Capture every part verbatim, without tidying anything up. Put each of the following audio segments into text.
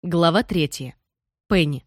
Глава третья. Пенни.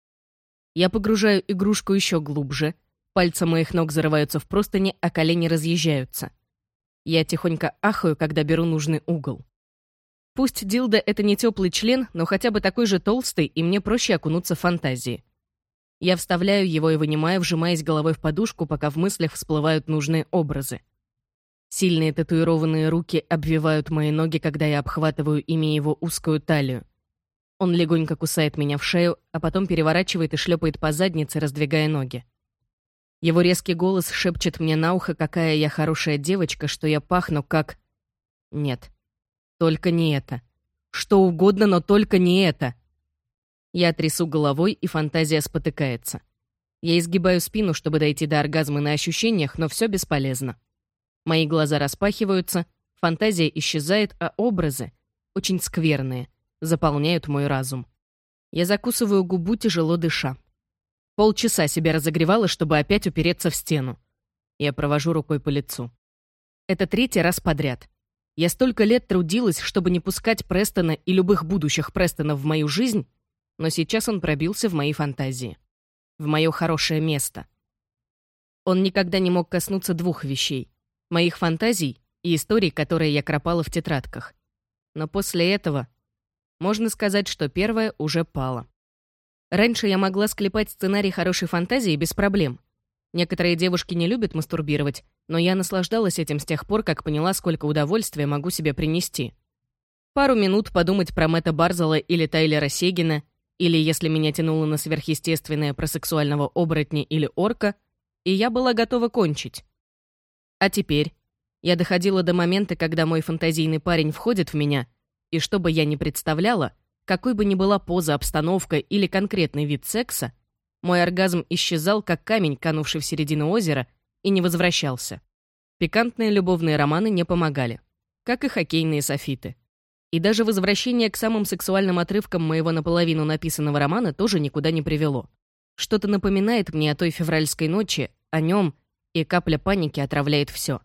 Я погружаю игрушку еще глубже. Пальцы моих ног зарываются в простыни, а колени разъезжаются. Я тихонько ахаю, когда беру нужный угол. Пусть дилдо — это не теплый член, но хотя бы такой же толстый, и мне проще окунуться в фантазии. Я вставляю его и вынимаю, вжимаясь головой в подушку, пока в мыслях всплывают нужные образы. Сильные татуированные руки обвивают мои ноги, когда я обхватываю ими его узкую талию. Он легонько кусает меня в шею, а потом переворачивает и шлепает по заднице, раздвигая ноги. Его резкий голос шепчет мне на ухо, какая я хорошая девочка, что я пахну как... Нет, только не это. Что угодно, но только не это. Я трясу головой, и фантазия спотыкается. Я изгибаю спину, чтобы дойти до оргазма на ощущениях, но все бесполезно. Мои глаза распахиваются, фантазия исчезает, а образы, очень скверные, заполняют мой разум. Я закусываю губу, тяжело дыша. Полчаса себя разогревала, чтобы опять упереться в стену. Я провожу рукой по лицу. Это третий раз подряд. Я столько лет трудилась, чтобы не пускать Престона и любых будущих Престонов в мою жизнь, но сейчас он пробился в мои фантазии. В мое хорошее место. Он никогда не мог коснуться двух вещей. Моих фантазий и историй, которые я кропала в тетрадках. Но после этого... Можно сказать, что первое уже пало. Раньше я могла склепать сценарий хорошей фантазии без проблем. Некоторые девушки не любят мастурбировать, но я наслаждалась этим с тех пор, как поняла, сколько удовольствия могу себе принести. Пару минут подумать про Мэтта Барзела или Тайлера Сегина, или, если меня тянуло на сверхъестественное, про сексуального оборотня или орка, и я была готова кончить. А теперь я доходила до момента, когда мой фантазийный парень входит в меня, и что бы я ни представляла, какой бы ни была поза, обстановка или конкретный вид секса, мой оргазм исчезал, как камень, канувший в середину озера, и не возвращался. Пикантные любовные романы не помогали, как и хоккейные софиты. И даже возвращение к самым сексуальным отрывкам моего наполовину написанного романа тоже никуда не привело. Что-то напоминает мне о той февральской ночи, о нем, и капля паники отравляет все.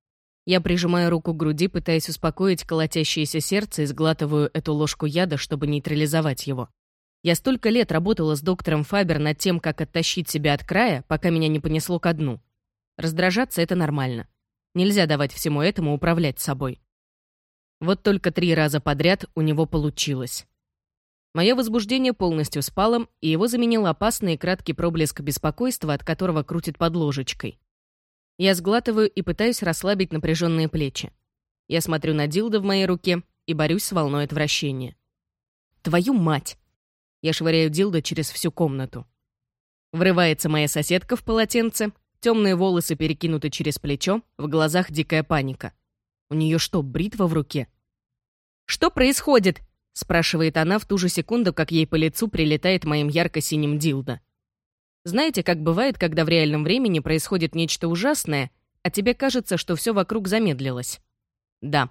Я прижимаю руку к груди, пытаясь успокоить колотящееся сердце, и сглатываю эту ложку яда, чтобы нейтрализовать его. Я столько лет работала с доктором Фабер над тем, как оттащить себя от края, пока меня не понесло ко дну. Раздражаться — это нормально. Нельзя давать всему этому управлять собой. Вот только три раза подряд у него получилось. Мое возбуждение полностью спало, и его заменил опасный и краткий проблеск беспокойства, от которого крутит под ложечкой. Я сглатываю и пытаюсь расслабить напряженные плечи. Я смотрю на дилдо в моей руке и борюсь с волной отвращения. Твою мать! Я швыряю дилдо через всю комнату. Врывается моя соседка в полотенце, темные волосы перекинуты через плечо, в глазах дикая паника. У нее что, бритва в руке? «Что происходит?» — спрашивает она в ту же секунду, как ей по лицу прилетает моим ярко-синим дилдо. Знаете, как бывает, когда в реальном времени происходит нечто ужасное, а тебе кажется, что все вокруг замедлилось? Да.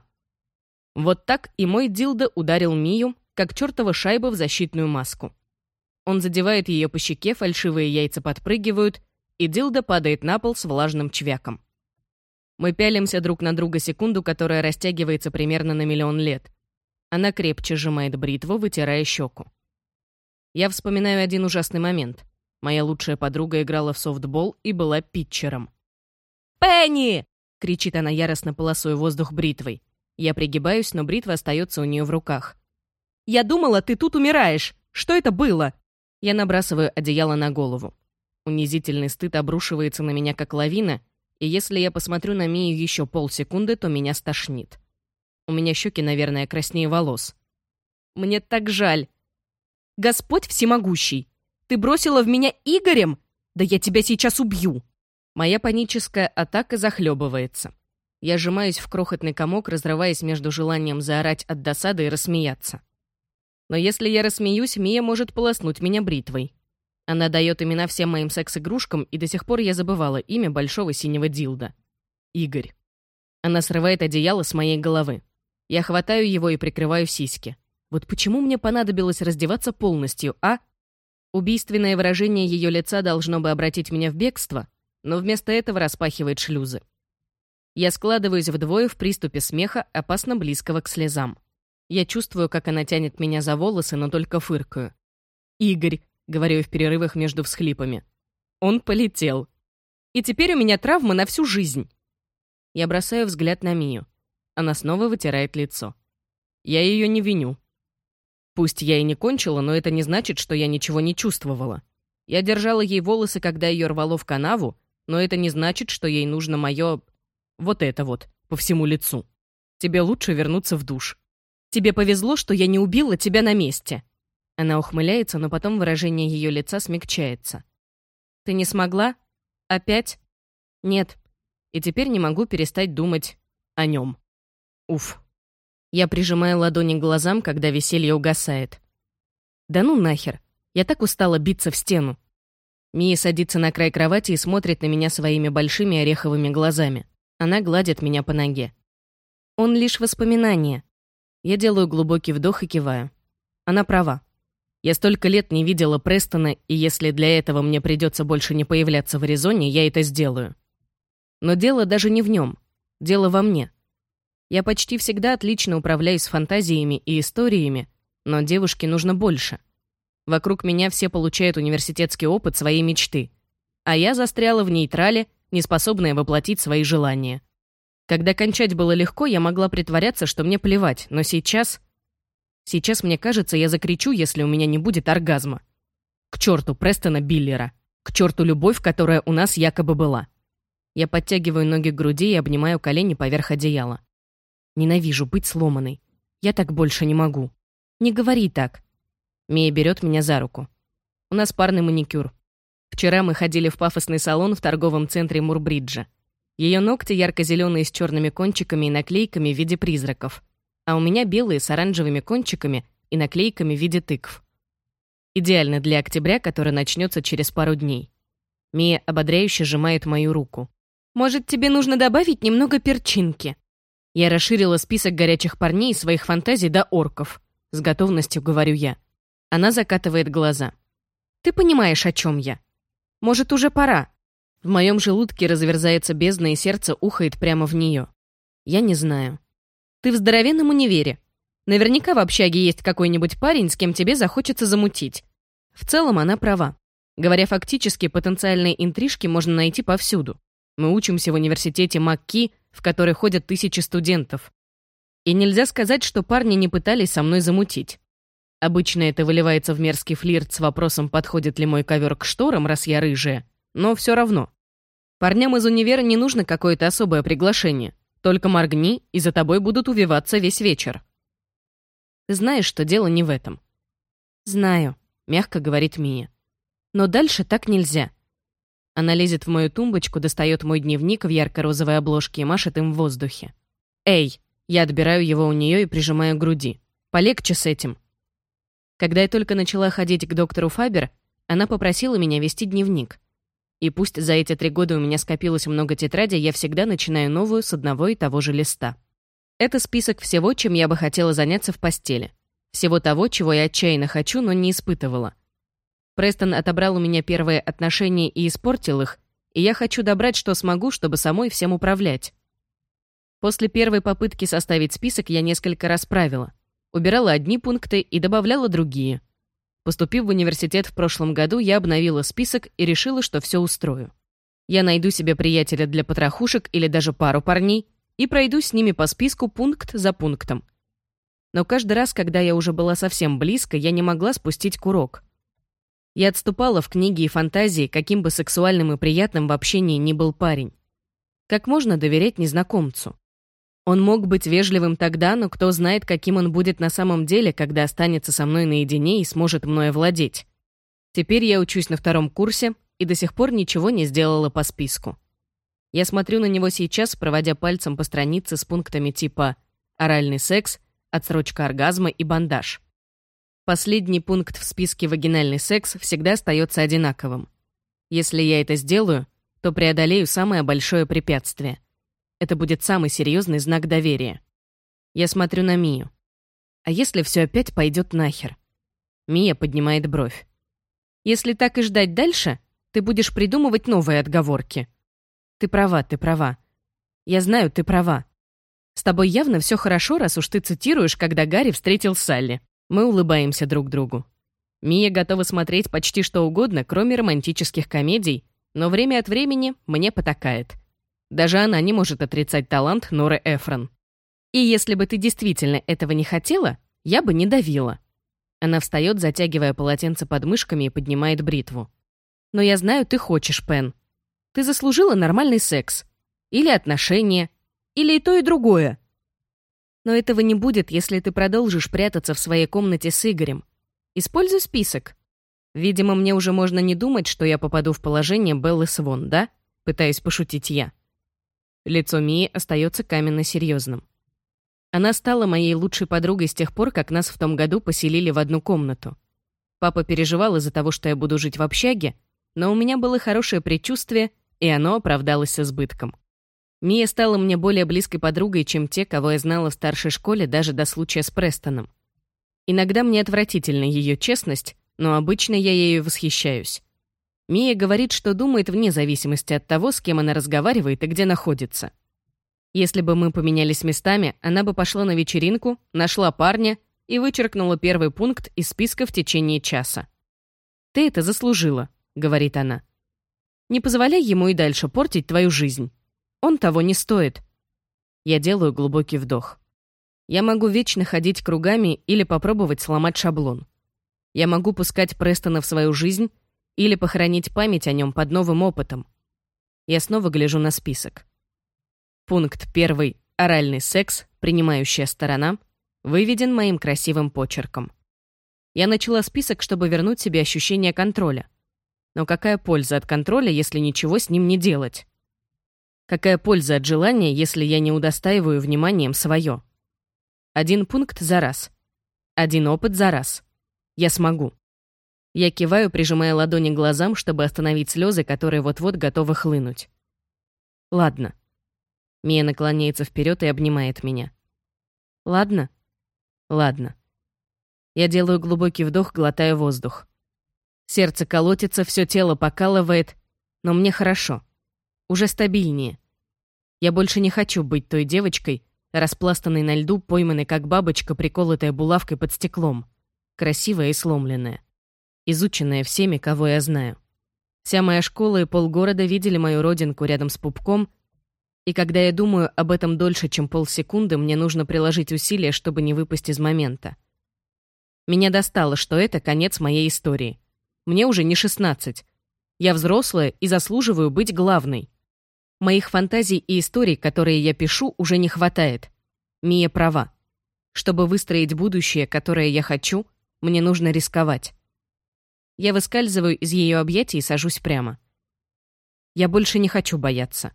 Вот так и мой дилдо ударил Мию, как чертова шайба в защитную маску. Он задевает ее по щеке, фальшивые яйца подпрыгивают, и дилдо падает на пол с влажным чвяком. Мы пялимся друг на друга секунду, которая растягивается примерно на миллион лет. Она крепче сжимает бритву, вытирая щеку. Я вспоминаю один ужасный момент. Моя лучшая подруга играла в софтбол и была питчером. «Пенни!» — кричит она, яростно полосуя воздух бритвой. Я пригибаюсь, но бритва остается у нее в руках. «Я думала, ты тут умираешь! Что это было?» Я набрасываю одеяло на голову. Унизительный стыд обрушивается на меня, как лавина, и если я посмотрю на Мию еще полсекунды, то меня стошнит. У меня щеки, наверное, краснее волос. Мне так жаль. Господь всемогущий! Ты бросила в меня Игорем? Да я тебя сейчас убью!» Моя паническая атака захлебывается. Я сжимаюсь в крохотный комок, разрываясь между желанием заорать от досады и рассмеяться. Но если я рассмеюсь, Мия может полоснуть меня бритвой. Она дает имена всем моим секс-игрушкам, и до сих пор я забывала имя большого синего дилдо. Игорь. Она срывает одеяло с моей головы. Я хватаю его и прикрываю сиськи. Вот почему мне понадобилось раздеваться полностью, а? Убийственное выражение ее лица должно бы обратить меня в бегство, но вместо этого распахивает шлюзы. Я складываюсь вдвое в приступе смеха, опасно близкого к слезам. Я чувствую, как она тянет меня за волосы, но только фыркаю. «Игорь», — говорю я в перерывах между всхлипами. «Он полетел. И теперь у меня травмы на всю жизнь». Я бросаю взгляд на Мию. Она снова вытирает лицо. Я ее не виню. Пусть я и не кончила, но это не значит, что я ничего не чувствовала. Я держала ей волосы, когда ее рвало в канаву, но это не значит, что ей нужно мое... вот это вот, по всему лицу. Тебе лучше вернуться в душ. Тебе повезло, что я не убила тебя на месте. Она ухмыляется, но потом выражение ее лица смягчается. Ты не смогла? Опять? Нет. И теперь не могу перестать думать о нем. Уф. Я прижимаю ладони к глазам, когда веселье угасает. Да ну нахер. Я так устала биться в стену. Мия садится на край кровати и смотрит на меня своими большими ореховыми глазами. Она гладит меня по ноге. Он лишь воспоминание. Я делаю глубокий вдох и киваю. Она права. Я столько лет не видела Престона, и если для этого мне придется больше не появляться в Аризоне, я это сделаю. Но дело даже не в нем. Дело во мне. Я почти всегда отлично управляюсь с фантазиями и историями, но девушке нужно больше. Вокруг меня все получают университетский опыт своей мечты, а я застряла в нейтрале, неспособная воплотить свои желания. Когда кончать было легко, я могла притворяться, что мне плевать, но сейчас... Сейчас, мне кажется, я закричу, если у меня не будет оргазма. К черту Престона Биллера. К черту любовь, которая у нас якобы была. Я подтягиваю ноги к груди и обнимаю колени поверх одеяла. Ненавижу быть сломанной. Я так больше не могу. Не говори так. Мия берет меня за руку. У нас парный маникюр. Вчера мы ходили в пафосный салон в торговом центре Мурбриджа. Ее ногти ярко-зеленые с черными кончиками и наклейками в виде призраков, а у меня белые с оранжевыми кончиками и наклейками в виде тыкв. Идеально для октября, который начнется через пару дней. Мия ободряюще сжимает мою руку. «Может, тебе нужно добавить немного перчинки?» Я расширила список горячих парней из своих фантазий до орков. С готовностью говорю я. Она закатывает глаза. «Ты понимаешь, о чем я? Может, уже пора?» В моем желудке разверзается бездна, и сердце ухает прямо в нее. Я не знаю. «Ты в здоровенном универе. Наверняка в общаге есть какой-нибудь парень, с кем тебе захочется замутить». В целом она права. Говоря фактически, потенциальные интрижки можно найти повсюду. Мы учимся в университете МакКи, в который ходят тысячи студентов. И нельзя сказать, что парни не пытались со мной замутить. Обычно это выливается в мерзкий флирт с вопросом, подходит ли мой ковер к шторам, раз я рыжая. Но все равно. Парням из универа не нужно какое-то особое приглашение. Только моргни, и за тобой будут увиваться весь вечер. Ты знаешь, что дело не в этом. Знаю, мягко говорит Мия. Но дальше так нельзя. Она лезет в мою тумбочку, достает мой дневник в ярко-розовой обложке и машет им в воздухе. «Эй!» Я отбираю его у нее и прижимаю к груди. «Полегче с этим». Когда я только начала ходить к доктору Фабер, она попросила меня вести дневник. И пусть за эти три года у меня скопилось много тетрадей, я всегда начинаю новую с одного и того же листа. Это список всего, чем я бы хотела заняться в постели. Всего того, чего я отчаянно хочу, но не испытывала. Престон отобрал у меня первые отношения и испортил их, и я хочу добрать, что смогу, чтобы самой всем управлять. После первой попытки составить список я несколько раз правила. Убирала одни пункты и добавляла другие. Поступив в университет в прошлом году, я обновила список и решила, что все устрою. Я найду себе приятеля для потрохушек или даже пару парней и пройду с ними по списку пункт за пунктом. Но каждый раз, когда я уже была совсем близко, я не могла спустить курок. Я отступала в книги и фантазии, каким бы сексуальным и приятным в общении ни был парень. Как можно доверять незнакомцу? Он мог быть вежливым тогда, но кто знает, каким он будет на самом деле, когда останется со мной наедине и сможет мной овладеть. Теперь я учусь на втором курсе и до сих пор ничего не сделала по списку. Я смотрю на него сейчас, проводя пальцем по странице с пунктами типа «оральный секс», «отсрочка оргазма» и «бандаж». Последний пункт в списке «вагинальный секс» всегда остается одинаковым. Если я это сделаю, то преодолею самое большое препятствие. Это будет самый серьезный знак доверия. Я смотрю на Мию. А если все опять пойдет нахер? Мия поднимает бровь. Если так и ждать дальше, ты будешь придумывать новые отговорки. Ты права, ты права. Я знаю, ты права. С тобой явно все хорошо, раз уж ты цитируешь, когда Гарри встретил Салли. Мы улыбаемся друг другу. Мия готова смотреть почти что угодно, кроме романтических комедий, но время от времени мне потакает. Даже она не может отрицать талант Норы Эфрон. И если бы ты действительно этого не хотела, я бы не давила. Она встает, затягивая полотенце под мышками и поднимает бритву. Но я знаю, ты хочешь, Пен. Ты заслужила нормальный секс. Или отношения. Или и то, и другое. Но этого не будет, если ты продолжишь прятаться в своей комнате с Игорем. Используй список. Видимо, мне уже можно не думать, что я попаду в положение Беллы Свон, да? Пытаюсь пошутить я. Лицо Мии остается каменно серьезным. Она стала моей лучшей подругой с тех пор, как нас в том году поселили в одну комнату. Папа переживал из-за того, что я буду жить в общаге, но у меня было хорошее предчувствие, и оно оправдалось с избытком. Мия стала мне более близкой подругой, чем те, кого я знала в старшей школе даже до случая с Престоном. Иногда мне отвратительна ее честность, но обычно я ею восхищаюсь. Мия говорит, что думает вне зависимости от того, с кем она разговаривает и где находится. Если бы мы поменялись местами, она бы пошла на вечеринку, нашла парня и вычеркнула первый пункт из списка в течение часа. «Ты это заслужила», — говорит она. «Не позволяй ему и дальше портить твою жизнь. Он того не стоит». Я делаю глубокий вдох. Я могу вечно ходить кругами или попробовать сломать шаблон. Я могу пускать Престона в свою жизнь или похоронить память о нем под новым опытом. Я снова гляжу на список. Пункт первый «Оральный секс, принимающая сторона» выведен моим красивым почерком. Я начала список, чтобы вернуть себе ощущение контроля. Но какая польза от контроля, если ничего с ним не делать? Какая польза от желания, если я не удостаиваю вниманием свое? Один пункт за раз. Один опыт за раз. Я смогу. Я киваю, прижимая ладони к глазам, чтобы остановить слезы, которые вот-вот готовы хлынуть. Ладно. Мия наклоняется вперед и обнимает меня. Ладно? Ладно. Я делаю глубокий вдох, глотая воздух. Сердце колотится, все тело покалывает, но мне хорошо. Уже стабильнее. Я больше не хочу быть той девочкой, распластанной на льду, пойманной как бабочка, приколотая булавкой под стеклом. Красивая и сломленная. Изученная всеми, кого я знаю. Вся моя школа и полгорода видели мою родинку рядом с пупком, и когда я думаю об этом дольше, чем полсекунды, мне нужно приложить усилия, чтобы не выпасть из момента. Меня достало, что это конец моей истории. Мне уже не шестнадцать. Я взрослая и заслуживаю быть главной. Моих фантазий и историй, которые я пишу, уже не хватает. Мия права. Чтобы выстроить будущее, которое я хочу, мне нужно рисковать. Я выскальзываю из ее объятий и сажусь прямо. Я больше не хочу бояться.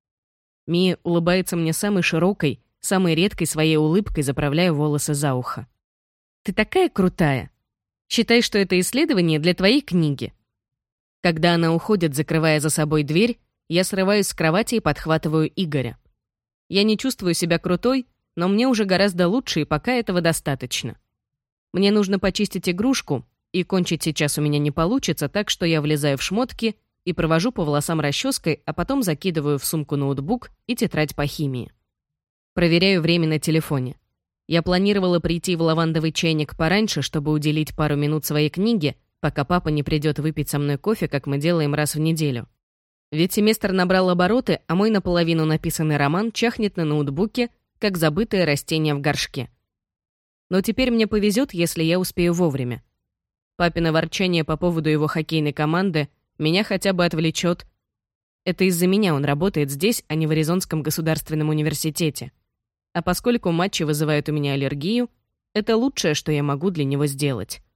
Мия улыбается мне самой широкой, самой редкой своей улыбкой, заправляя волосы за ухо. «Ты такая крутая. Считай, что это исследование для твоей книги». Когда она уходит, закрывая за собой дверь, я срываюсь с кровати и подхватываю Игоря. Я не чувствую себя крутой, но мне уже гораздо лучше, и пока этого достаточно. Мне нужно почистить игрушку, и кончить сейчас у меня не получится, так что я влезаю в шмотки и провожу по волосам расческой, а потом закидываю в сумку ноутбук и тетрадь по химии. Проверяю время на телефоне. Я планировала прийти в лавандовый чайник пораньше, чтобы уделить пару минут своей книге, пока папа не придет выпить со мной кофе, как мы делаем раз в неделю. Ведь семестр набрал обороты, а мой наполовину написанный роман чахнет на ноутбуке, как забытое растение в горшке. Но теперь мне повезет, если я успею вовремя. Папино ворчание по поводу его хоккейной команды меня хотя бы отвлечет. Это из-за меня он работает здесь, а не в Аризонском государственном университете. А поскольку матчи вызывают у меня аллергию, это лучшее, что я могу для него сделать.